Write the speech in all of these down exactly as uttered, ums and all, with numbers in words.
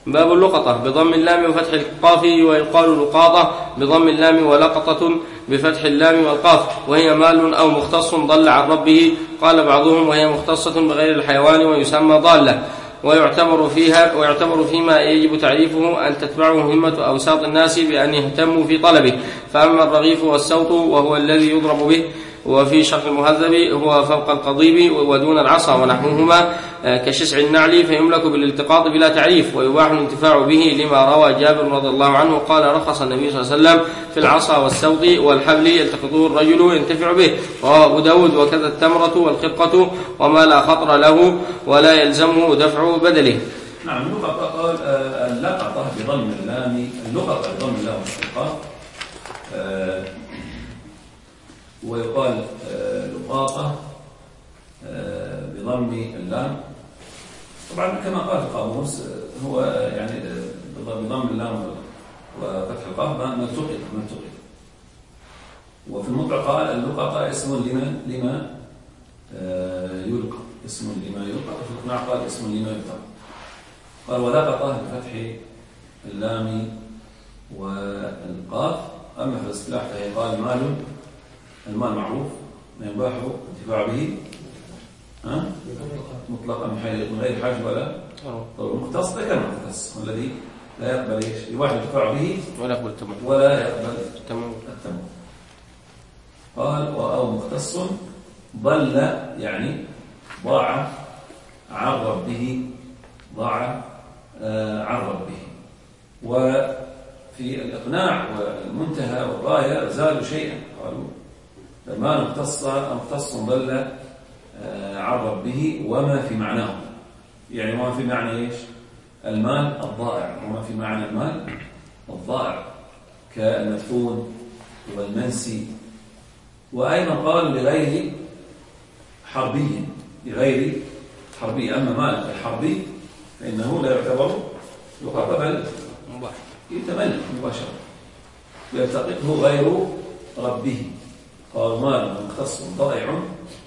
باب اللقطة بضم اللام وفتح القاف، ويقال لقاطة بضم اللام ولقطة بفتح اللام والقاف، وهي مال أو مختص ضل عن ربه. قال بعضهم وهي مختصة بغير الحيوان ويسمى ضالة. ويعتبر فيها ويعتبر فيما يجب تعريفه أن تتبعه همة أوساط الناس بأن يهتموا في طلبه. فأما الرغيف والسوط وهو الذي يضرب به، وفي شرح المهذب هو فوق القضيب ودون العصا ونحوهما كشسع النعل، فيملك بالالتقاط بلا تعريف، ويباح الانتفاع به لما روى جابر رضي الله عنه قال رخص النبي صلى الله عليه وسلم في العصا والسوط والحبل يلتقطه الرجل ينتفع به. رواه أبو داود. وكذا التمرة والخرقة وما لا خطر له ولا يلزمه دفع بدله. نعم. اللقطة قال اللقطة بضم اللام، اللقطة بضم اللام والخرقة، ويقال لقاطة بضم اللام. طبعا كما قال القاموس هو يعني بضم اللام وفتح القاف ما التقط ما التقط. وفي المطلق قال اللقطة اسم لما لما يلقى، اسم لما يلقى. وفي الإقناع قال اسم لما يلقى. قال ولقطة بفتح اللام والقاف. أما في الاصطلاح فهي قال مال، المال معروف ما يباح الانتفاع به ها مطلقا من غير حاجة ولا طلب. المختص ده كان مختص الذي لا يقبل ايش؟ يباح الانتفاع به ولا يقبل التمويل ولا يقبل التمويل. قال أو مختص ضل يعني ضاع عن ربه، ضاع عن ربه. وفي الإقناع والمنتهى والغاية زالوا شيئا، قالوا المال مختص مختص ضل عن ربه وما في معناه، يعني وما في معنى ايش؟ المال الضائع، وما في معنى المال الضائع كالمدفون والمنسي. وأيضا قالوا لغير حربي، لغير حربي. أما مال الحربي فإنه لا يعتبر لقطة بل يتملك مباشرة يلتقطه غير ربه. قال مال مختص ضائع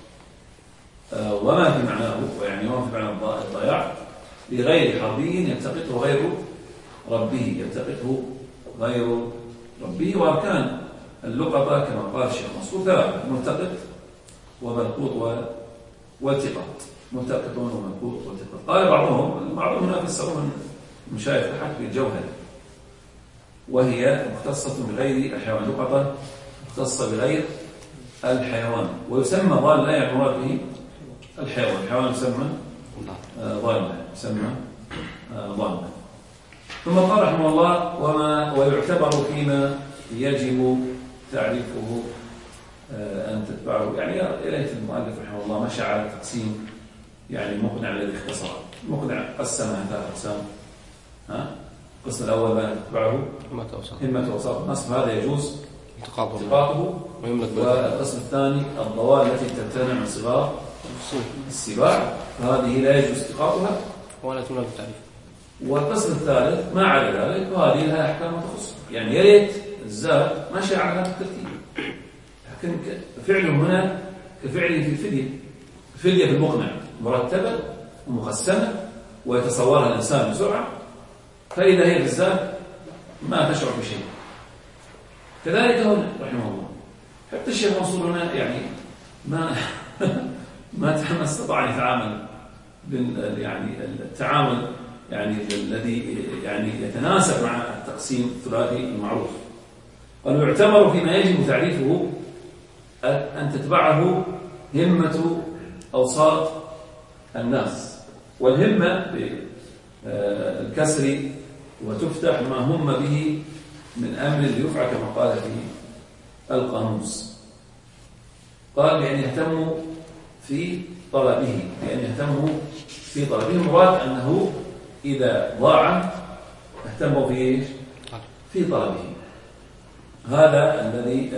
وما في معناه، يعني وما في معنى الضياع لغير حربي يلتقطه غير ربه، يلتقطه غير ربه. وأركان اللقطة كما قال الشيخ منصور ثلاثة: ملتقط وملقوط والتقاط. ملتقط وملقوط والتقاط. قال بعضهم بعضهم هنا فسرون المشايخ تحت بالجوهر، وهي مختصة بغير الحيوان. لقطة مختصة بغير الحيوان، ويسمى ضال لا يعني مراد به الحيوان. الحيوان يسمى ضال، يسمى ضال. ثم قال رحمه الله وما ويعتبر فيما يجب تعريفه أن تتبعه. يعني إليه المؤلف رحمه الله مشى على تقسيم يعني المقنع الذي اختصر. المقنع قسمها ثلاث أقسام. ها القسم الأول ما تتبعه همة وساط النصب، هذا يجوز التقاطه. والقسم الثاني الضوال التي تمتنع من صغار السباع، فهذه لا يجوز التقاطها ولا تمنع التعريف. والقسم الثالث ما عدا ذلك وهذه لها أحكام تخص. يعني يا ريت الزاد ماشي على هذا الترتيب، لكن فعله هنا كفعله في الفدية. الفدية في المقنع مرتبة ومقسمة ويتصورها الإنسان بسرعة، فإذا هي في الزاد ما تشعر بشيء. كذلك هنا رحمه الله حتى الشيخ منصور هنا يعني ما ما ما استطاع أن يتعامل بال يعني التعامل يعني الذي يعني يتناسب مع التقسيم الثلاثي المعروف. قالوا يعتبر فيما يجب تعريفه أن تتبعه همة أوساط الناس. والهمة بالكسر وتفتح ما هم به من أمر ليفعل كما قال في القاموس. قال يعني يهتم في طلبه، يعني يهتم في طلبه. المراد أنه إذا ضاع اهتموا في إيش؟ في طلبه. هذا الذي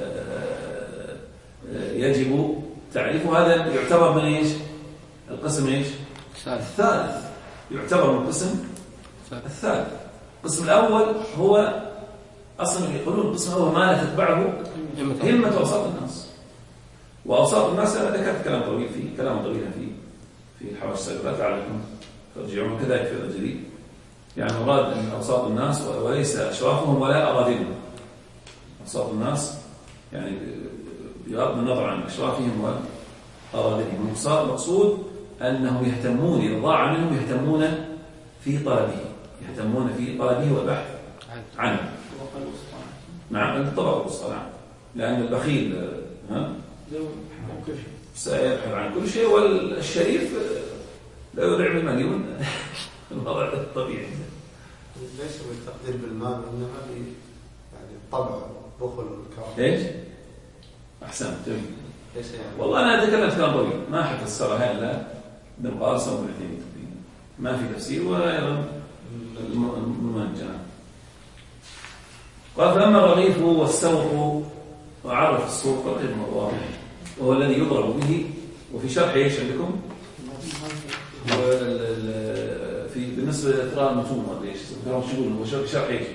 يجب تعريفه. هذا يعتبر من إيش؟ القسم إيش؟ الثالث. يعتبر من القسم الثالث. القسم الأول هو أصلا يقولون القسم الأول ما لا تتبعه همة أوساط الناس. وأوساط الناس أنا ذكرت كلام طويل فيه، كلام طويل فيه في الحواشي السابقة لعلكم ترجعون، كذلك في الأجلي يعني مراد أن أوساط الناس وليس أشرافهم ولا أراذلهم. أوساط الناس يعني بغض النظر عن أشرافهم وأراذلهم، المقصود أنهم يهتمون إذا ضاع منهم يهتمون في طلبه، يهتمون في طلبه والبحث عنه. نعم الطبقة الوسطى، نعم، لأن البخيل ها سيبحث عن كل شيء، والشريف لا يضيع بالمليون. الوضع الطبيعي ليس بالتقدير بالمال، إنما يعني الطبع بخل والكرم. ليش؟ أحسنت. ليس يعني والله أنا أتكلم كلام طويل ما حتى السرها إلا بالقارصة وبالعتيمين، ما في تفسير ولا أيضا المنجنة. قال فأما الرغيف والسوق، وعرف السوق رغيف واضح وهو الذي يضرب به. وفي شرح ايش عندكم؟ في بالنسبه لإطراء المتون ولا ايش؟ ترى شو يقولون؟ هو شرح ايش؟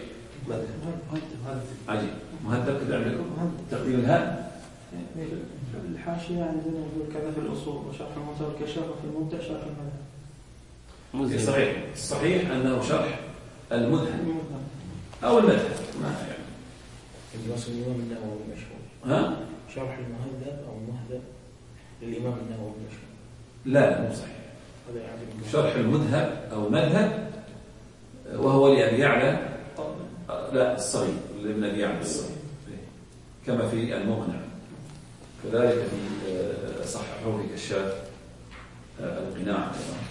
عجيب. مهذب كذا عندكم؟ تقديم الهاء الحاشية عندنا يقول كذا في الأصول، وشرح المنتهى كشرح في المبدع شرح المذهب. صحيح. الصحيح أنه شرح المذهب أو المذهب، ما يعني الوصل الإمام النووي مشهور. ها؟ شرح المهذب أو المهذب للإمام النووي مشهور. لا مو صحيح. شرح المذهب أو المذهب وهو لأبي يعلى، لا الصغير لابن أبي يعلى الصغير، كما في المغنى، كذلك في صححه في كشاف القناع.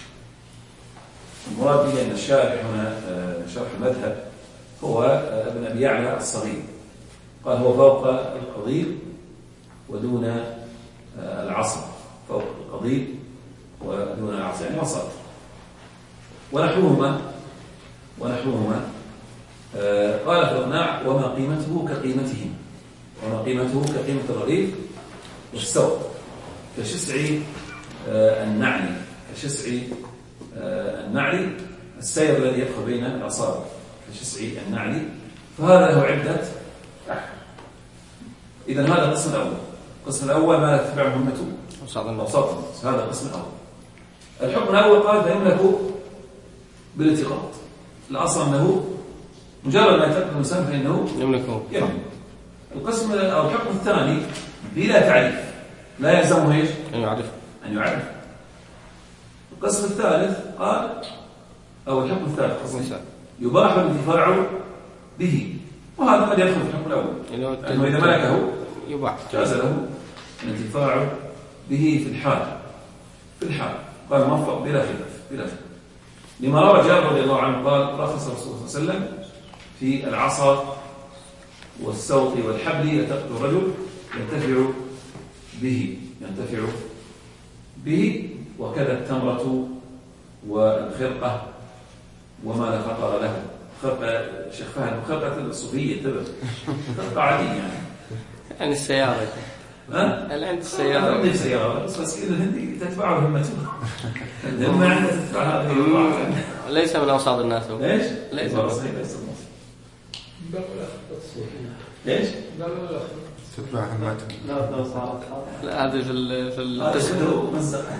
المراد به أن الشارح هنا شرح المذهب هو ابن أبي يعلى الصغير، قال هو فوق القضيب ودون العصر، فوق القضيب ودون العصر يعني وسط. ونحوهما ونحوهما قال في الإقناع وما قيمته كقيمتهم، وما قيمته كقيمة الرغيف والسوق كشسع النعل، كشسع النعل السير الذي يدخل بين الأصابع كشسع النعل، فهذا له عدة أحكام. إذن هذا القسم الأول. القسم الأول ما لا تتبعه همته أوساط الناس، هذا القسم الأول. الحكم الأول قال فيملك بالالتقاط، الأصل أنه مجرد ما يتقن الإنسان فإنه يملكه. يملك. القسم أو الحكم الثاني بلا تعريف، لا يلزمه ايش؟ أن يعرف أن يعرف. القسم الثالث قال أو الحكم الثالث يباح الانتفاع به، وهذا قد يدخل في الحكم الأول، لأنه إذا ملكه يباح جاز له الانتفاع به في الحال في الحال قال موفق بلا خلاف بلا خلاف لما روى جابر رضي الله عنه قال رخص الرسول صلى الله عليه وسلم في العصا والسوط والحبل يلتقط الرجل ينتفع به ينتفع به وكذا التمرة والخرقة وما لا خطر له. خرقة شيخ فهد خرقة الصوفية تبع خرقة عادية يعني يعني السيارة ها؟ اللي عند السيارة عندي سيارة بس بس كذا الهندي تتبعه همته الهمة عندها تتبع هذه ليس من أوساط الناس هو. ليش؟ ليس ليش؟ لا لا لا تتبع همته. لا لا صارت لا هذه في ال- في القسم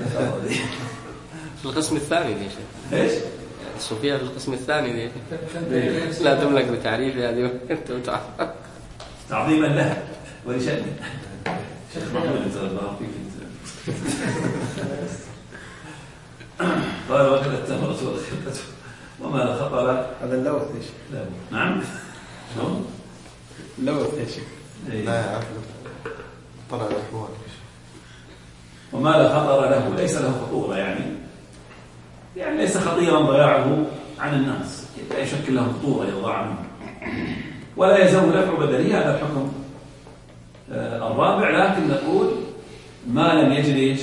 في القسم الثاني ليش؟ ليش؟ الصوفية في القسم الثاني ليش؟ لا تملك بتعريف هذه أنت وتعرف تعظيما لها ولشأنها. شيخ محمد انت الله فيك قال وكذا التمرة والخرقة وما لا خطر هذا اللوث ايش؟ لا نعم شلون؟ اللوث ايش؟ إيه. لا يعرف طلع الاحوال. وما لا خطر له ليس له خطورة يعني يعني ليس خطيرا ضياعه عن الناس لا يشكل له خطورة يضاع منه ولا يلزم دفع بدله. هذا الحكم الرابع. لكن نقول ما لم يجد ايش؟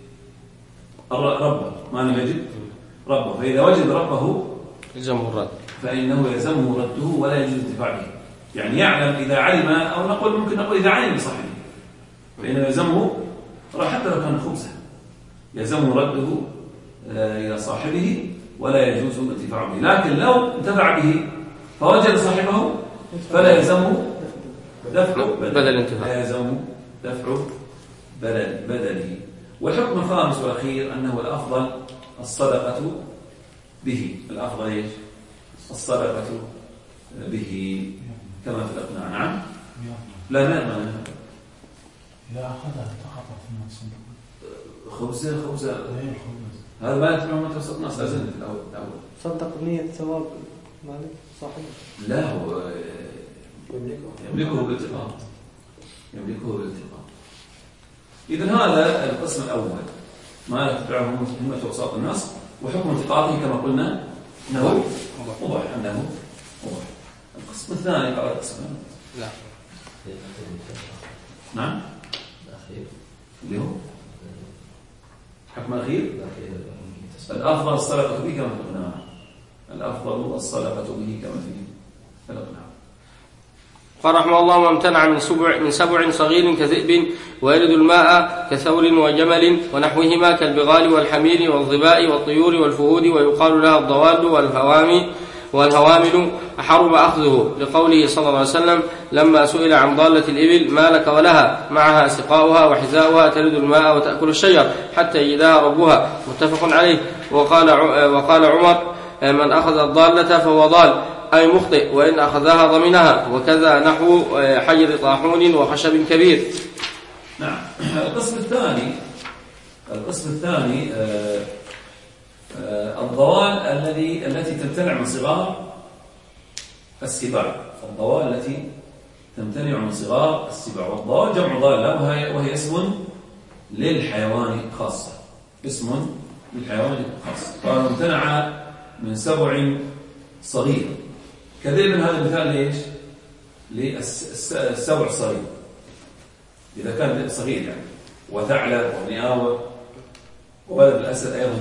ربه، ما لم يجد ربه، فإذا وجد ربه يلزمه الرد فإنه يلزمه رده ولا يجوز الانتفاع به. يعني يعلم إذا علم أو نقول ممكن نقول إذا علم بصاحبه فإنه يلزمه حتى لو كان خبزا يلزمه رده إلى صاحبه ولا يجوز الانتفاع به. لكن لو انتفع به فوجد صاحبه فلا يلزمه دفع بدل الانتفاع، لا يلزمه دفع بدل بدله. والحكم الخامس والأخير أنه الأفضل الصدقة به. الأفضل إيش؟ الصدقة به كما في الأقناع. نعم. لا لا ما إذا أخذها تخطف من الصندوق خبزة خبزة غير خبز هذا ما يتبع ما توسط ناس لازم في الأول الأول صدق بنية ثواب مالك صحيح. لا هو يملكه يملكه بالاتفاق يملكه بالاتفاق. إذن هذا القسم الأول ما يتبعه همة وساط الناس، وحكم التقاطه كما قلنا أنه مباح أنه مباح. القسم الثاني قال القسم لا نعم اللي هو حكم الأخير الأفضل الصدقة به كما في الإقناع. الأفضل الصدقة به كما في الإقناع. قال رحمه الله: ما امتنع من سبع من سبع صغير كذئب ويرد الماء كثور وجمل ونحوهما كالبغال والحمير والظباء والطيور والفهود ويقال لها الضوال والهوامي والهوامل حرم أخذه، لقوله صلى الله عليه وسلم لما سئل عن ضالة الإبل: ما لك ولها؟ معها سقاؤها وحذاؤها ترد الماء وتأكل الشجر حتى يجدها ربها، متفق عليه. وقال وقال عمر: من أخذ الضالة فهو ضال أي مخطئ، وإن أخذها ضمنها. وكذا نحو حجر طاحون وخشب كبير. نعم. القسم الثاني القسم الثاني آه آه الضوال الذي التي تمتنع من صغار السباع. الضوال التي تمتنع من صغار السباع. والضوال جمع ضالة وهي, وهي اسم للحيوان خاصة. اسم للحيوان خاصة. قال امتنع من سبع صغير كذئب. هذا مثال ليش؟ للسبع الصغير إذا كان صغير يعني، وثعلب ونئاوة وولد الأسد أيضا.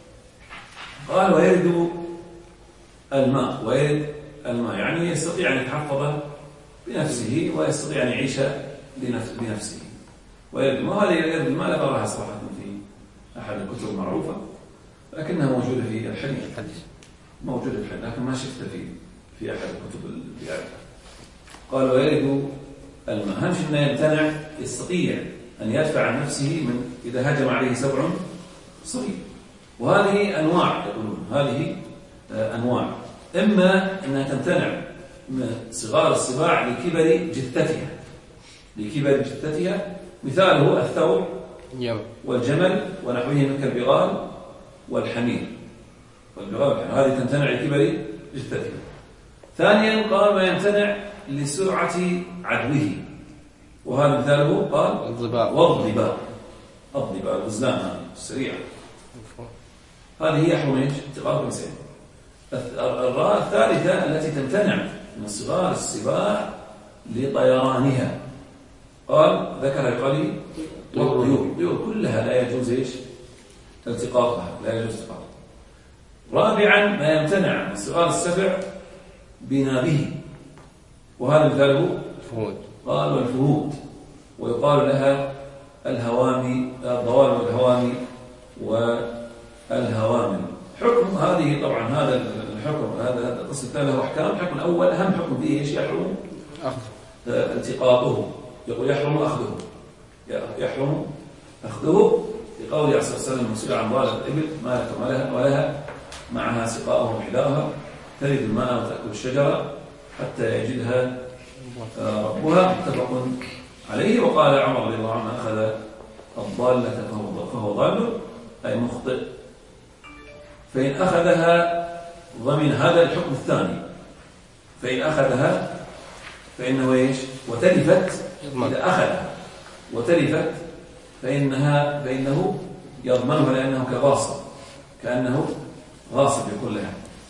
قال ويرد الماء. ويرد الماء يعني يستطيع أن يتحفظ بنفسه ويستطيع أن يعيش بنفسه. ويرد الماء. هذه يرد الماء لا أراها صراحة في أحد الكتب المعروفة، لكنها موجودة في الحديث موجودة في الحديث لكن ما شفت في في أحد الكتب اللي أعرفها. قال ويرد الماء. أهم شيء أنه يمتنع، يستطيع أن يدفع عن نفسه من إذا هجم عليه سبع صغير. وهذه أنواع يقولون هذه أنواع. إما أنها تمتنع من صغار السباع لكبر جثتها لكبر جثتها مثاله الثور والجمل ونحوهم كالبغال والحمير. والبغال والحمير هذه تمتنع لكبر جثتها. ثانيا قال ما يمتنع لسرعة عدوه، وهذا مثاله قال الضباء والضباء. الضباء الغزلان هذه السريعة هذه هي حرم ايش؟ اتقاء الإنسان. الراء الثالثة التي تمتنع من صغار السباع لطيرانها. قال ذكر يقال والطيور. الطيور كلها لا يجوز ايش؟ التقاطها لا يجوز التقاطها. رابعا ما يمتنع من صغار السبع بنابه، وهذا مثاله الفهود. قال والفهود ويقال لها الهوامي الضوال والهوامي والهوامل. حكم هذه طبعا هذا الحكم هذا القسم الثاني له احكام. الحكم الاول اهم حكم فيه ايش؟ يحرم التقاطه. يقول يحرم اخذه يحرم اخذه لقول عليه الصلاه والسلام المسؤول عن ضالة الابل ما لك ولها ولها معها سقاؤها وحذاؤها ترد الماء وتأكل الشجرة حتى يجدها ربها، متفق عليه. وقال عمر رضي الله عنه أخذ الضالة فهو ضال أي مخطئ. فإن أخذها ضمن. هذا الحكم الثاني. فإن أخذها فإنه إيش؟ وتلفت. إذا أخذها وتلفت فإنها فإنه يضمنها لأنه كغاصب كأنه غاصب يقول لها.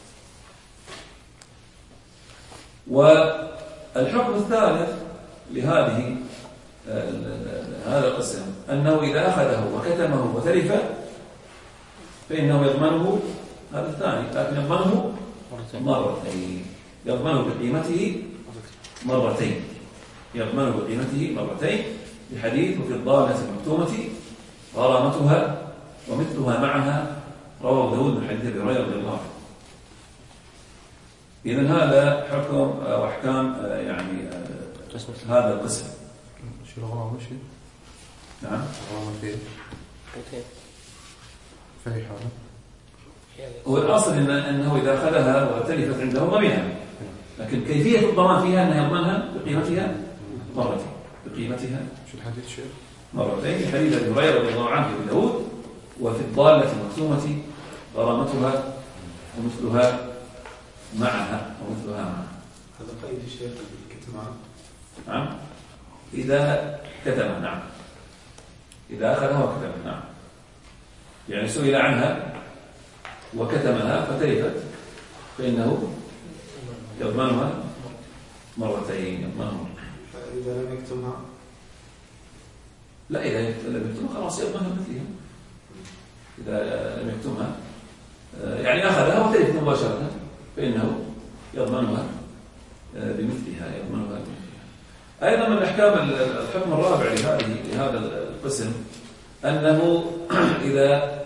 والحكم الثالث لهذه هذا القسم أنه إذا أخذه وكتمه وتلف فإنه يضمنه. هذا الثاني لكن يضمنه مرتين. يضمنه بقيمته مرتين يضمنه بقيمته مرتين بحديث وفي الضالة المكتومة غرامتها ومثلها معها، رواه داود من حديث أبي هريرة رضي الله عنه. إذن هذا حكم وأحكام يعني هذا القسم. شو الغرامة شيء؟ نعم. الغرامة فيه في أي حالة؟ هو الأصل إن أنه إذا أخذها وتلفت عنده ضمنها، لكن كيفية الضمان فيها أنه يضمنها بقيمتها مرتين بقيمتها شو الحديث شيخ؟ مرتين. حديث أبي هريرة رضي الله عنه في داود: وفي الضالة المكتومة غرامتها ومثلها معها ومثلها معها. هذا قيد الشيخ بالكتمان. نعم إذا كتمها. نعم إذا أخذها وكتمها. نعم يعني سئل عنها وكتمها فتلفت فإنه يضمنها مرتين يضمنها. فإذا لم يكتمها لا، إذا لم يكتمها خلاص يضمنها مثلها. إذا لم يكتمها يعني أخذها وتلفت مباشرة فإنه يضمنها بمثلها يضمنها بمثلها. أيضا من الأحكام الحكم الرابع لهذه لهذا القسم أنه إذا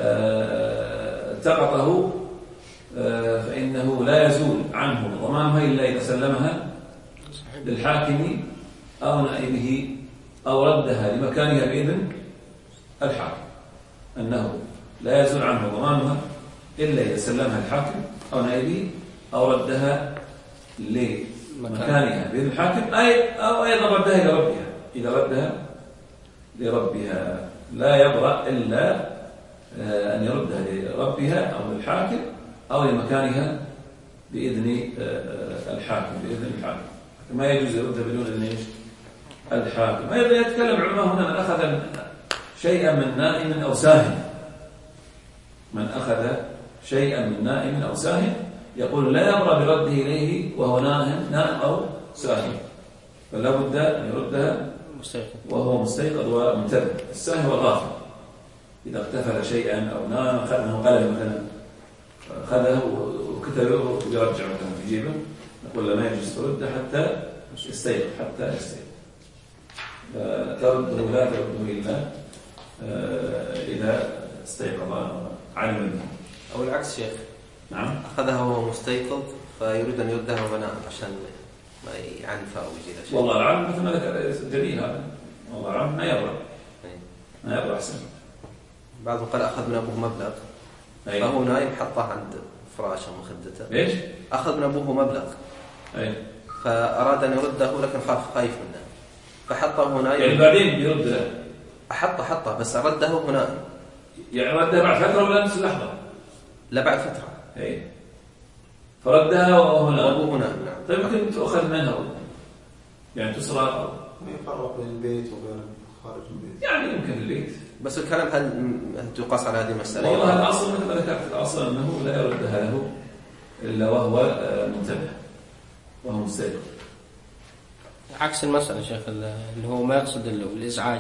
التقطه فإنه لا يزول عنه ضمانها إلا إذا سلمها للحاكم أو نائبه أو ردها لمكانها بإذن الحاكم. أنه لا يزول عنه ضمانها إلا إذا سلمها الحاكم أو نائبه أو ردها لمكانها بإذن الحاكم، أي أو أيضا ردها إلى ربها إذا ردها لربها. لا يبرأ إلا أن يردها لربها أو للحاكم أو لمكانها بإذن الحاكم بإذن الحاكم. ما يجوز يردها بدون إذن إيش؟ الحاكم. أيضا يتكلم العلماء هنا من أخذ شيئا من نائم أو ساهن. من أخذ شيئا من نائم أو ساهن يقول لا يبرأ برده إليه وهو نائم نائم أو ساهن، فلا بد أن يردها وهو مستيقظ ومنتبه. الساهن والغافل إذا اغتفل شيئا أو نام أخذ منه قلم مثلا أخذه وكتبه ويرجع مثلا في جيبه، نقول له ما يجوز ترده حتى يستيقظ حتى يستيقظ. ترده لا ترده إلا إذا استيقظ علم منه. أو العكس شيخ. نعم. أخذها وهو مستيقظ فيريد أن يردها وهو نائم عشان ما يعنفه أو يجي شيء. والله العلم مثل ما ذكر دليل هذا. والله العلم ما يبرأ. ما يبرأ أحسن. بعضهم قال أخذ من أبوه مبلغ أي. فهو نايم حطه عند فراشه ومخدته. ليش؟ أخذ من أبوه مبلغ أي. فأراد أن يرده لكن خاف خايف منه فحطه نايم. يعني بعدين يرده. حطه حطه بس رده هو نائم. يعني ردها بعد فترة ولا نفس اللحظة؟ لا بعد فترة. أي. فردها وهو نائم. وأبوه نائم. نعم. طيب ممكن تأخذ منها يعني تسرق أو ما يفرق بين البيت وبين خارج البيت. يعني يمكن البيت. بس الكلام هل تقاس على هذه المسألة؟ والله الأصل مثل ما ذكرت الأصل أنه لا يردها له إلا وهو منتبه وهو مستيقظ. عكس المسألة شيخ اللي هو ما يقصد الإزعاج.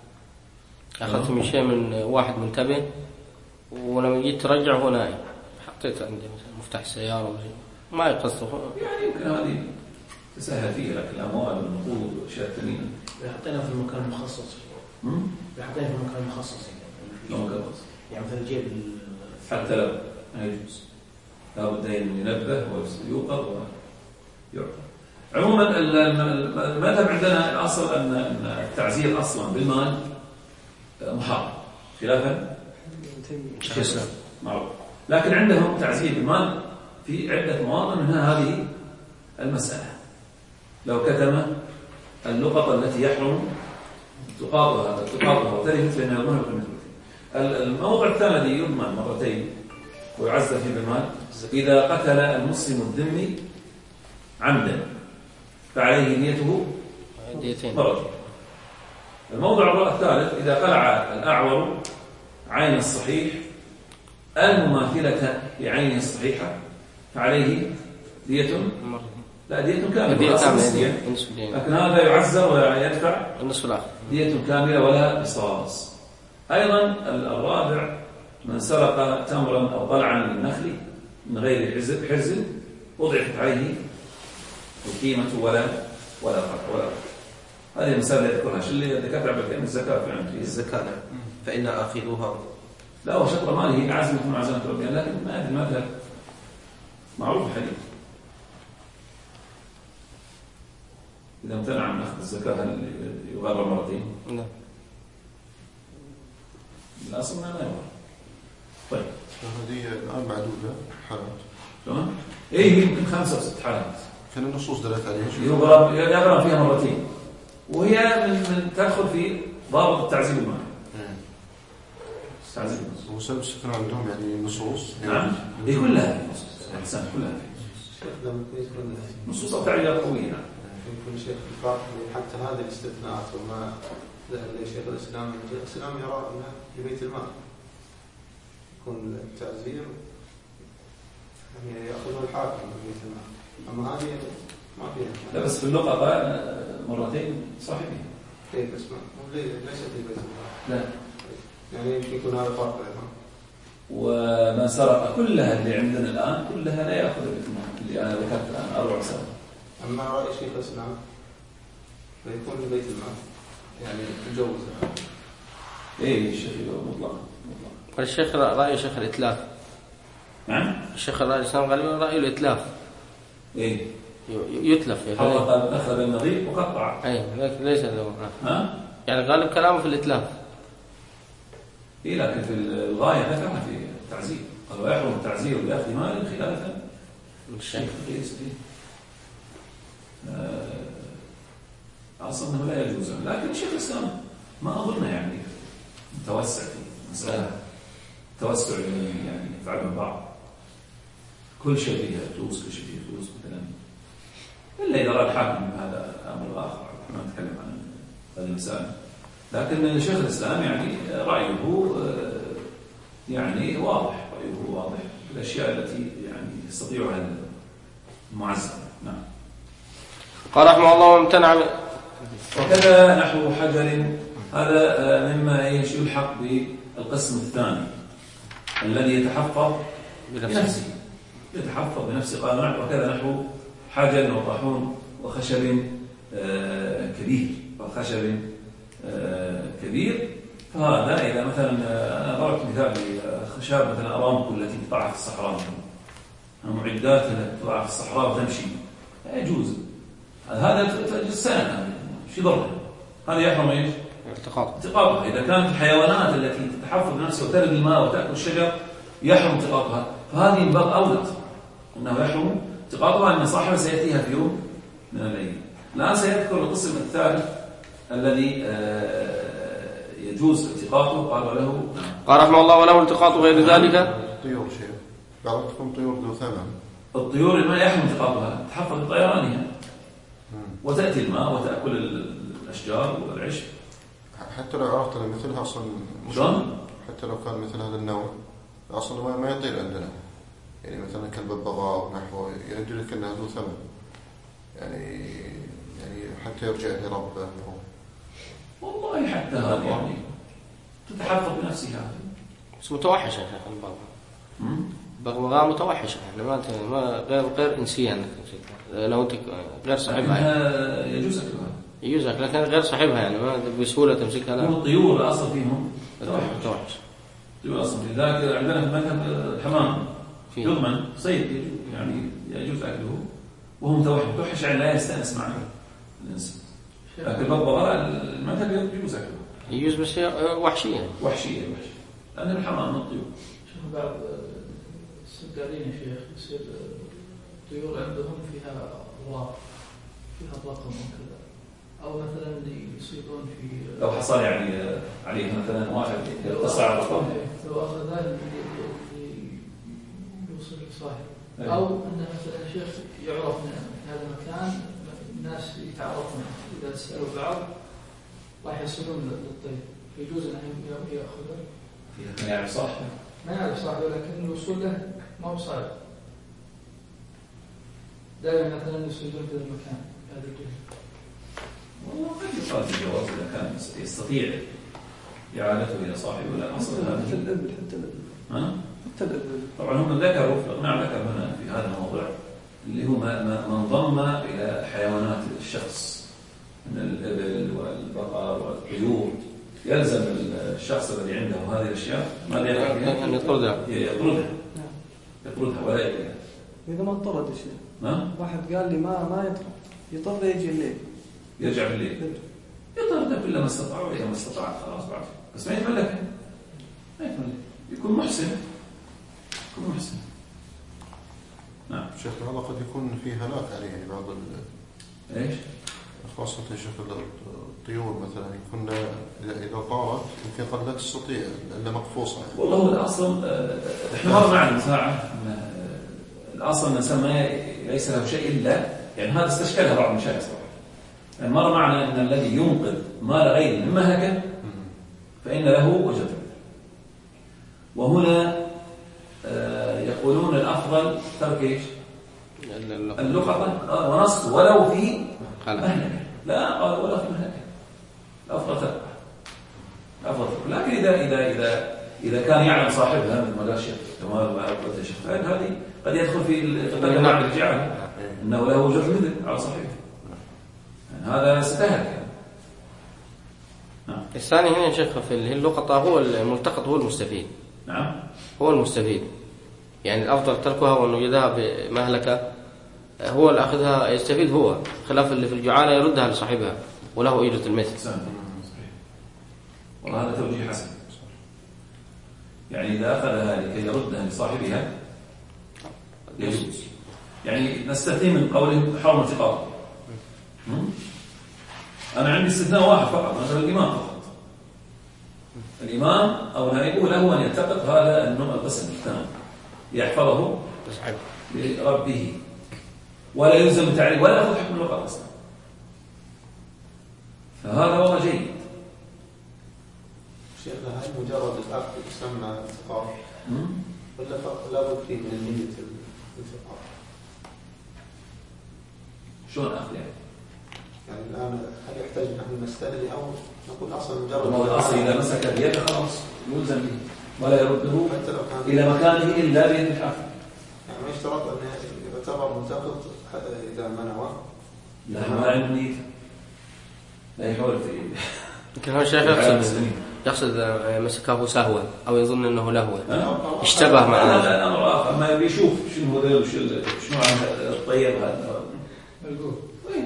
أخذت من شيء من واحد منتبه ولما جيت ترجع هو نايم حطيته عندي مفتاح السيارة ولا ما يقصده. يعني يمكن هذه تسهل فيها لكن الأموال والنقود والأشياء الثمينة بيحطينا في المكان المخصص. بيحطينا في المكان المخصص يعني. يعني مثل الجيب حتى لو ما يجوز لا بد أن ينبه ويوقظ ويعطى. عموما المذهب عندنا الأصل أن التعزير أصلا بالمال محرم خلافا الإسلام معروف، لكن عندهم تعزير بالمال في عدة مواطن منها هذه المسألة. لو كتم اللقطة التي يحرم تقاطها تقاطها وتلفت فإنها يضمنها بالمثل. الموضع الثاني الذي يضمن مرتين ويعزر فيه بالمال إذا قتل المسلم الذمي عمدا فعليه ديته مرتين. الموضع الثالث إذا قلع الأعور عين الصحيح المماثلة لعينه الصحيحة فعليه دية لا دية كاملة لكن هذا يعزر ولا يدفع النصف الآخر دية كاملة ولا قصاص. أيضا الرابع من سرق تمرا أو طلعا من النخل من غير حرز وضعت عليه القيمة ولا ولا فرق ولا فرق. هذه المسألة يذكرها شو اللي الدكاترة بالكلمة الزكاة فعلا في الزكاة فإن آخذوها لا هو شطر ماله هي عزمة من عزمة ربنا لكن ما أدري ماذا معروف حديث إذا امتنع من أخذ الزكاة هل يغرر مرتين؟ لا الأصل ما يغرر. طيب هذه الآن معدودة حالات. تمام؟ إيه يمكن خمسة أو ست حالات. كان النصوص دلت عليها. يضرب يضرب فيها مرتين. وهي من, من تدخل في ضابط التعزيز المعنى. تعزيز النصوص. وسبب السكن عندهم يعني نصوص. نعم. هي كلها نصوص. الإنسان كلها نصوص أو تعليقات قوية. نعم. يكون شيخ الفرق حتى هذه الاستثناءات وما ذهب إليه شيخ الإسلام الإسلام يرى أنها لبيت المال يكون التعزير يعني يأخذه الحاكم من بيت المال أما هذه ما فيها. لا بس في اللقطة مرتين صاحبين. إيه بس ما ليست لبيت المال. لا. يعني يمكن يكون هذا فرق أيضا. ومن سرق كلها اللي عندنا الآن كلها لا يأخذ بيت المال اللي أنا ذكرت الآن أربع سنوات. أما رأي شيخ الإسلام فيكون بيت المال يعني يجوز. إيه الشيخ مطلقا. والشيخ رأي شيخ الإتلاف. نعم. الشيخ رأي الإسلام غالبا رأي الإتلاف. إيه. يتلف. حرق أخذ النظيف وقطع. أي ليس له. ها؟ يعني غالب كلامه في الإتلاف. إيه لكن في الغاية ذكرها في التعزير. قال ويحرم التعزير بأخذ مال خلافا. الشيخ ليس فيه. أصلا أنه لا يجوز لكن الشيخ الإسلام ما أظن يعني متوسع في مسألة توسع يعني يفعله البعض كل شيء فيها فلوس كل شيء فيه فلوس مثلا إلا إذا رأى الحاكم هذا أمر آخر ما نتكلم عن هذه المسألة لكن شيخ الإسلام يعني رأيه يعني واضح رأيه واضح في الأشياء التي يعني يستطيعها المعزز. نعم. قال رحمه الله وامتنع. وكذا نحو حجر هذا مما يلحق بالقسم الثاني الذي يتحفظ بنفسه يتحفظ بنفسه. قال وكذا نحو حجر وطاحون وخشب كبير وخشب كبير. فهذا إذا مثلا أنا ضربت مثال لخشاب مثلا أرامكو التي تضع في الصحراء معدات التي تضع في الصحراء وتمشي لا يجوز هذا تجلس سنة شو ضرر هذا يحرم ايش؟ التقاطها. التقاطها إذا كانت الحيوانات التي تتحفظ بنفسها وترد الماء وتأكل الشجر يحرم التقاطها فهذه من باب أولى أنه يحرم التقاطها أن صاحبها سيأتيها في يوم من الأيام. الآن سيذكر القسم الثالث الذي يجوز التقاطه. قال له قال رحمه الله وله التقاط غير ذلك. الطيور شيء بعض تكون طيور ذو ثمن. الطيور ما يحرم التقاطها تحفظ بطيرانها وتأتي الماء وتأكل الأشجار والعشب. حتى لو عرفت أن مثلها أصلا شلون؟ حتى لو كان مثل هذا النوع أصلا ما يطير عندنا يعني مثلا كالببغاء ونحوه يدل لك أنها ذو ثمن يعني يعني حتى يرجع لربه. والله حتى هذا يعني تتحفظ بنفسها بس متوحشة يا شيخ الببغاء. الببغاء متوحشة يعني ما ما غير غير إنسية لو أنت غير صاحبها يعني. يجوز أكلها يجوز أكلها لكن غير صاحبها يعني ما بسهولة تمسكها. لا الطيور الأصل فيهم متوحش. الطيور الأصل فيهم ذاك عندنا في المذهب الحمام يضمن صيد يعني يجوز أكله وهو متوحش متوحش يعني لا يستأنس معه الإنسان. لكن الببغاء المذهب يجوز أكله يجوز بس وحشية وحشية وحشية لأن الحمام من الطيور. شوف بعض السجادين يا شيخ يصير الطيور عندهم فيها أغراض فيها طاقم وكذا أو مثلا يصيبون في لو حصل يعني عليه مثلا واحد يتصع على الرقم لو أخذ ذلك يوصل لصاحب أو أن مثلا شيخ يعرف من هذا المكان الناس يتعرفون إذا سألوا بعض راح يصلون للطيب يجوز أن يأخذه فيها ما يعرف صاحبه ما يعرف صاحبه لكن الوصول له ما هو صعب. دائما مثلا يصيدون في المكان هذا الجهة. والله قد يقال الجواز إذا كان يستطيع إعادته إلى صاحبه ولا أصل هذا حتى الإبل حتى الإبل ها؟ حتى الإبل طبعا هم ذكروا في الإقناع ذكر هنا في هذا الموضوع اللي هو ما انضم إلى حيوانات الشخص من الإبل والبقر والطيور يلزم الشخص الذي عنده هذه الأشياء ماذا يفعل فيها؟ أن يطردها يطردها يطردها ولا يأكلها. إذا ما اضطرد يا شيخ ما؟ واحد قال لي ما ما يطرد يطرد يجي الليل يرجع بالليل يطردها كل ما استطاع وإذا ما استطاع خلاص بعد بس ما يتملكها ما يتملك يكون محسن تكون محسن. نعم. شيخ هذا قد يكون فيه هلاك عليه يعني بعض ال ايش؟ خاصة شيخ الطيور مثلا يكون إذا إذا طارت يمكن قد لا تستطيع إلا مقفوصة. والله هو الأصل إحنا مر معنا ساعة الأصل أن الإنسان ما ليس له شيء إلا يعني هذا استشكلها بعض المشايخ صراحة. يعني مر معنا أن الذي ينقذ مال غيره من مهلكة فإن له وجه. وهنا يقولون الأفضل ترك إيش؟ اللقطة ونص ولو في مهلكة. لا قال ولا في مهلكة. الأفضل ترك. الأفضل ترك. لكن إذا إذا إذا إذا كان يعلم صاحبها مثل ما قال الشيخ كمال ما قلت الشيخ فهذه هذه قد يدخل في القدر مع الرجال إنه له وجه مثل على صاحبه. يعني هذا استهلك. يعني. نعم. الثاني هنا يا شيخ في اللقطة هو الملتقط هو المستفيد. نعم. هو المستفيد. يعني الأفضل تركها وأن يجدها بمهلكة هو اللي أخذها يستفيد هو خلاف اللي في الجعالة يردها لصاحبها وله أجرة المثل. صحيح. والله هذا توجيه حسن. يعني إذا أخذها لكي يردها لصاحبها يجوز. يعني نستثني من قوله حرم التقاط. أنا عندي استثناء واحد فقط مثلا الإمام فقط. الإمام أو نائبه له أن يلتقط هذا النوع القسم الثاني يحفظه لربه ولا يلزم تعليم ولا يأخذ حكم اللقاء أصلا. فهذا والله جيد. شيخنا هل مجرد الأخذ يسمى التقاط ولا لا بد فيه من النية التقاط؟ شلون أخذ يعني؟ يعني الآن هل يحتاج نحن نستدري أو نقول أصلا مجرد والله الأصل إذا مسك اليد خلاص يلزم به ولا يرده إلى مكانه إلا بيد الحافظ. يعني ما يشترط أن يعتبر ملتقط إذا منوى؟ لا ما عنده نية. لا يحاول في. يمكن هو الشيخ يقصد يقصد مسكه سهوا أو يظن أنه لهوا اشتبه مع هذا الأمر آخر. أما بيشوف شنو هذا وشنو شنو عن الطيب هذا. الجود.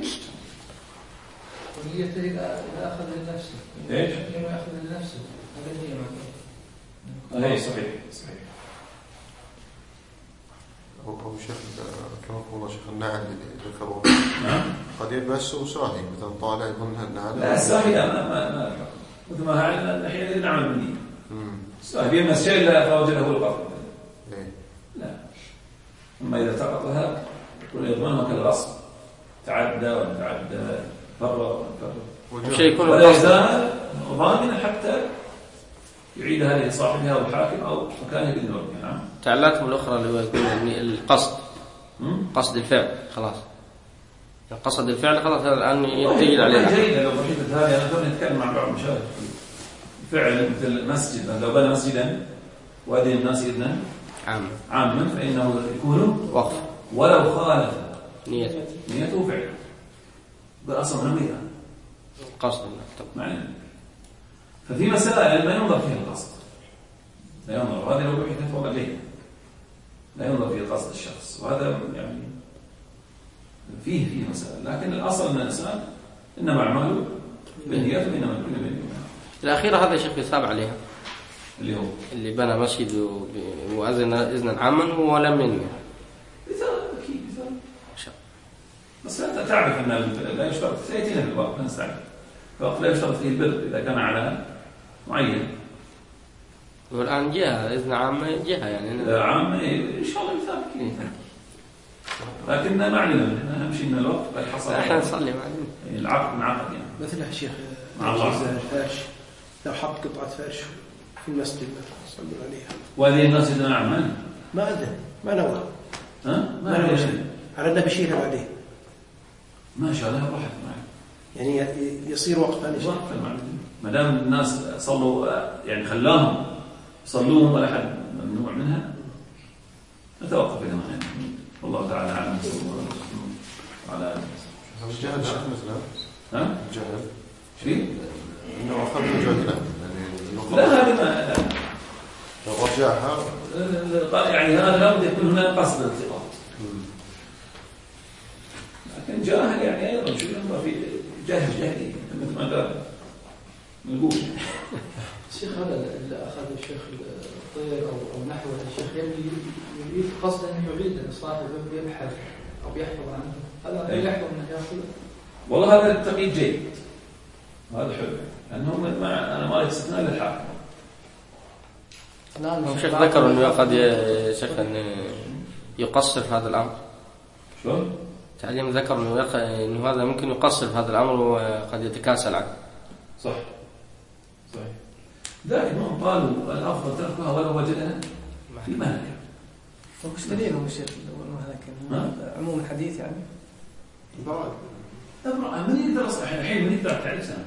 ونيته إذا إذا أخذ لنفسه. إيش؟ إنه يأخذ لنفسه. هذا النية معه. أي صحيح صحيح. هو شيخ كما قلنا شيخ النعل اللي ذكروه. نعم. قد يلبس وساهي مثلا طالع يظنها النعل. لا الساهي لا ما ما مثل ما هذا الحين نعمل بالنية. الساهي يلمس شيء لا فوجده القبر. إيه. لا. أما إذا التقطها يكون يضمنها كالغصب تعدى وتعدى فرّ فرّ. شيء يكون ولا يزال ضامنا حتى يعيدها لصاحبها أو الحاكم أو مكانه بإذن ربه. نعم. تعلاتهم الأخرى اللي هو يكون القصد قصد الفعل خلاص. قصد الفعل خلاص الآن يتجد عليه. جيدة لو بحيث هذه أنا توني أتكلم مع بعض المشاهد. فعل مثل مسجد لو بنى مسجدا وأذن الناس إذنا عاما عاما فإنه يكون وقف ولو خالف نيته نيته فعل. بالأصل من النية. قصد معنى. ففي مسائل ما ينظر فيها القصد. لا ينظر. وهذا لو بحثت فوق جيد. لا ينظر فيه قصد الشخص. وهذا يعني فيه فيه مسائل. لكن الأصل أن الإنسان إنما أعماله بالنيات وإنما كل بالنيات. الأخيرة هذا الشيخ يصاب عليها. اللي هو اللي بنى مسجد وأذن إذنا عاما هو لم ينوي. مثال أكيد مثال. بس أنت تعرف أن لا يشترط سيأتينا في الوقت نستعرف. فقط لا يشترط فيه البر إذا كان على معين. والآن جهة إذن عامة جهة يعني. عامة إن شاء الله مثال أكيد. لكن ما علينا أهم شيء إن الوقت قد حصل. إحنا نصلي معنا. يعني العقد معقد يعني. مثل الشيخ مع الله. الفرش لو حط قطعة فرش في المسجد صلوا عليها. وهذه الناس إذا نعم ما أذن ما نوى. ها؟ ما نوى شيء. على النبي شيرها بعدين. ما شاء الله راحت معي. يعني يصير وقفا إن شاء الله. ما دام الناس صلوا يعني خلاهم يصلوهم ولا حد ممنوع منها نتوقف إذا ما يعني. والله تعالى أعلم صلى الله عليه وسلم على الجهل شيخ مثلا. ها؟ الجهل. شيء؟ إنه أخذ الجهل لا هذه ما لا. لو رجعها. يعني هذا لابد يكون هناك قصد الالتقاط. لكن جاهل يعني أيضا شو ينظر في جاهل جاهلي مثل ما قال نقول. الشيخ هذا اللي أخذ الشيخ الطير أو أو نحوه الشيخ يبي يريد قصدا أن يعيد صاحب يبحث أو يحفظ عنه هذا أي. يحفظ أنه يأخذ. والله هذا التقييد جيد، هذا حلو، لأنه ما أنا ما استثناء للحاكم. الشيخ ذكر أنه قد شيخ أن يقصر في هذا الأمر. شلون؟ تعليم ذكر أنه, يق... إنه هذا ممكن يقصر في هذا الأمر وقد يتكاسل عنه. صح صحيح. لكن هم قالوا الأفضل تركها ولو وجدها في مهلك. وش دليلهم الشيخ هذا عموم الحديث يعني؟ بعد من يقدر يصلح الحين من يقدر تعرف سنة؟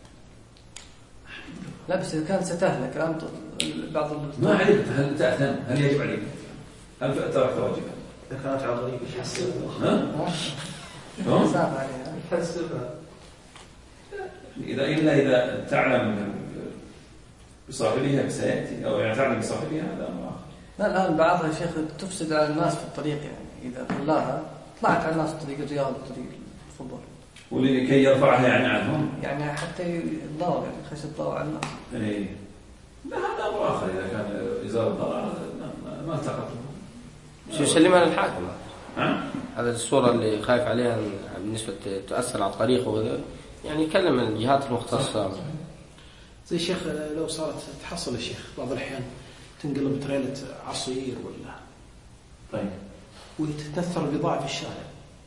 لا بس إذا كانت ستهلك الآن بعض ما علمت هل تأثم هل يجب عليك؟ هل تركت واجبا؟ إذا كانت على طريق ها؟ شلون؟ صعب عليها. تحسبها. إذا إلا إذا تعلم بصاحبها سيأتي أو يعني تعلم بصاحبها هذا أمر آخر. لا الآن بعضها يا شيخ تفسد على الناس في الطريق يعني إذا خلاها طلعت على الناس في طريق الرياض وطريق الفضل. ولكي يرفعها يعني عنهم. يعني حتى يتضرر يعني خشية الضرر على الناس. إيه. لا هذا أمر آخر إذا كان إزالة الضرر ما التقط. شو يسلمها للحاكم؟ ها؟ هذا الصورة اللي خايف عليها بالنسبة تؤثر على الطريق وكذا يعني يكلم الجهات المختصة. زي الشيخ لو صارت تحصل الشيخ بعض الأحيان تنقلب تريلة عصير ولا طيب وتتنثر البضاعة في الشارع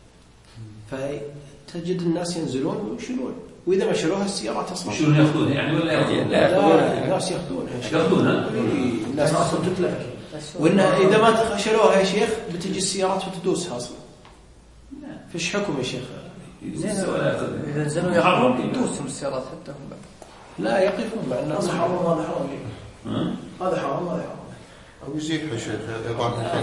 فتجد الناس ينزلون ويشيلون وإذا ما شروها السيارات أصلا يشيلون يأخذونها يعني ولا يأخذونها؟ لا يأخذونها. الناس يأخذونها يأخذونها؟ الناس أصلا تتلف وإن إذا ما شروها يا شيخ بتجي السيارات وتدوسها أصلا. فيش حكم يا شيخ؟ إذا نزلوا يحرم يدوسهم السيارات حتى هم بعد. لا يقفون مع الناس. هذا حرام هذا حرام هذا حرام هذا حرام. أو يزيحها شيخ يضعها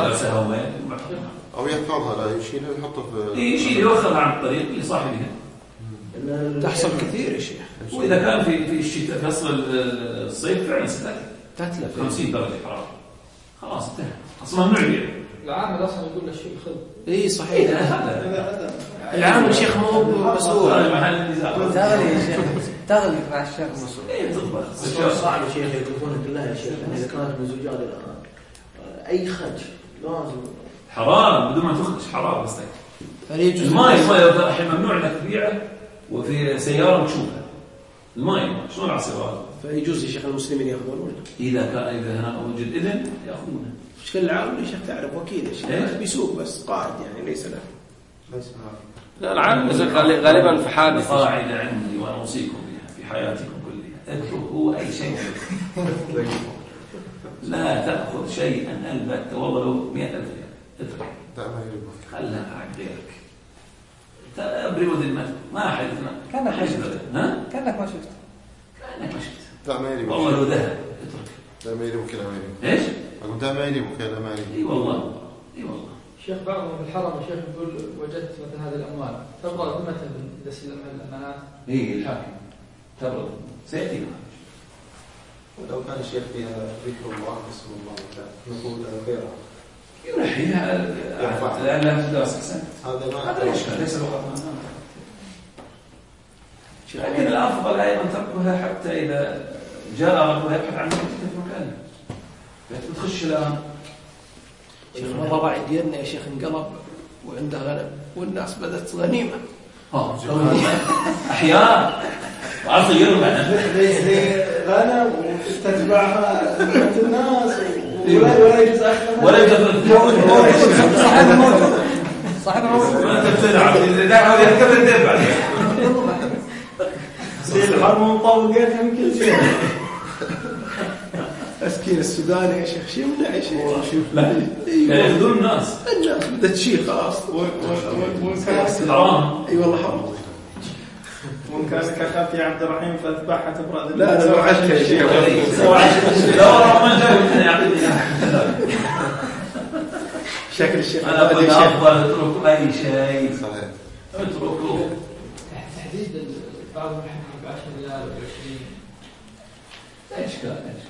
أو يحفظها لا يشيلها ويحطها في يشيل يوخرها عن الطريق لصاحبها. تحصل كثير يا شيخ. وإذا كان في في الشتاء في فصل الصيف فعلا تتلف خمسين درجة حرارة خلاص انتهى أصلا ممنوع بيع. العامل أصلا يقول للشيء خذ. إيه صحيح. العامل الشيخ ما هو مسؤول. هذا محل النزاع. تغلي يا شيخ تغلي مع الشيخ مسؤول. إيه بالضبط. صعب يا شيخ يكون كلها يا شيخ إذا كانت من زجاج أي خرج لازم. حرام بدون ما تخرج حرام بس. فليجوز الماء الماء الحين ممنوع انك تبيعه وفي سيارة تشوفها. الماء شلون العصير هذا؟ فيجوز يا شيخ المسلمين يأخذون ولا؟ إذا كان إذا هنا موجود إذن يأخذونه. مشكلة العامل يا شيخ تعرف وكيل يا شيخ بيسوق بس قاعد يعني ليس له. ليس معه. لا العالم غالبا في حادث. قاعدة عندي وأنا أوصيكم بها في حياتكم كلها اتركوا أي شيء. لا تأخذ شيئا البتة والله لو مئة ألف ريال اترك. دائما يربط. خلها عند غيرك. أبرئ ذمتك ما حدثنا. كأنك ما شفت. ها؟ كأنك ما شفت. كأنك ما شفت. دائما يربط. والله لو ذهب اترك. دائما يربط كلام يربط. إيش؟ أقول دائما يربط كلام يربط. إي والله. إي والله. الشيخ بعضهم في الحرم الشيخ يقول وجدت مثل هذه الأموال تبرأ ذمته إذا سلمها الأمانات. إيه الحاكم تبرأ سيأتي. ولو كان الشيخ فيها ذكر الله بسم الله نقول غيرها ينحيها لأنها تدرس أحسن. هذا ما هذا ليش ليس لغة لكن الأفضل أيضا تركها حتى إذا جاء ربها يبحث عن مكتب مكانه فتخش الآن. شيخ مرة راعي ديالنا يا شيخ انقلب وعنده غنم والناس بدأت غنيمة. ها أحياء وعصير معنا. غنم وتتبعها الناس ولا يجوز أخذ ولا يجوز صاحب موجود صاحب موجود. ما تبتلع إذا يركب الدب عليه. زي الحرم مطابقات من كل شيء. مسكين السوداني يا شيخ شيء من أي شيء. لا يأخذون الناس. الناس بدأت تشيل خلاص. حرام. أي والله حرام. وإن كان كخاف يا عبد الرحيم فأتبعها تبرأ ذمتك. لا أنا وعدت يا شيخ. لا والله ما جاء يعطيني. شكل الشيخ. أنا أقول أفضل اتركوا أي شيء. صحيح. اتركوا. تحديد بعض المحكمة بعشر ريال وعشرين. لا إشكال لا إشكال.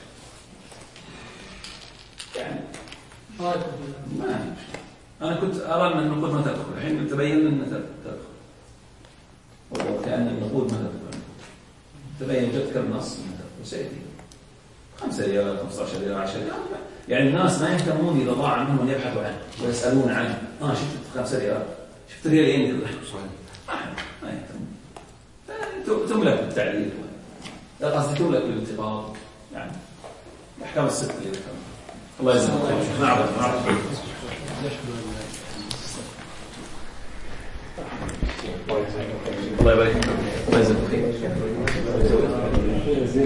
يعني ما أنا كنت أرى أن النقود ما تدخل الحين تبين أن تدخل وكأن النقود ما تدخل تبين جد كم نص ما تدخل سيأتي خمسة ريال خمسة عشر ريال عشرة ريال، يعني الناس ما يهتمون إذا ضاع منهم أن يبحثوا عنه ويسألون عنه. آه شفت خمسة ريال، شفت ريالين كذا، ما يهتمون. تملك بالتعليل، قصدي تملك بالانتقاد، يعني الأحكام الست اللي ذكرنا. الله يجزاك خير. ما أعرف ما أعرف. الله يبارك فيك. الله يجزاك خير.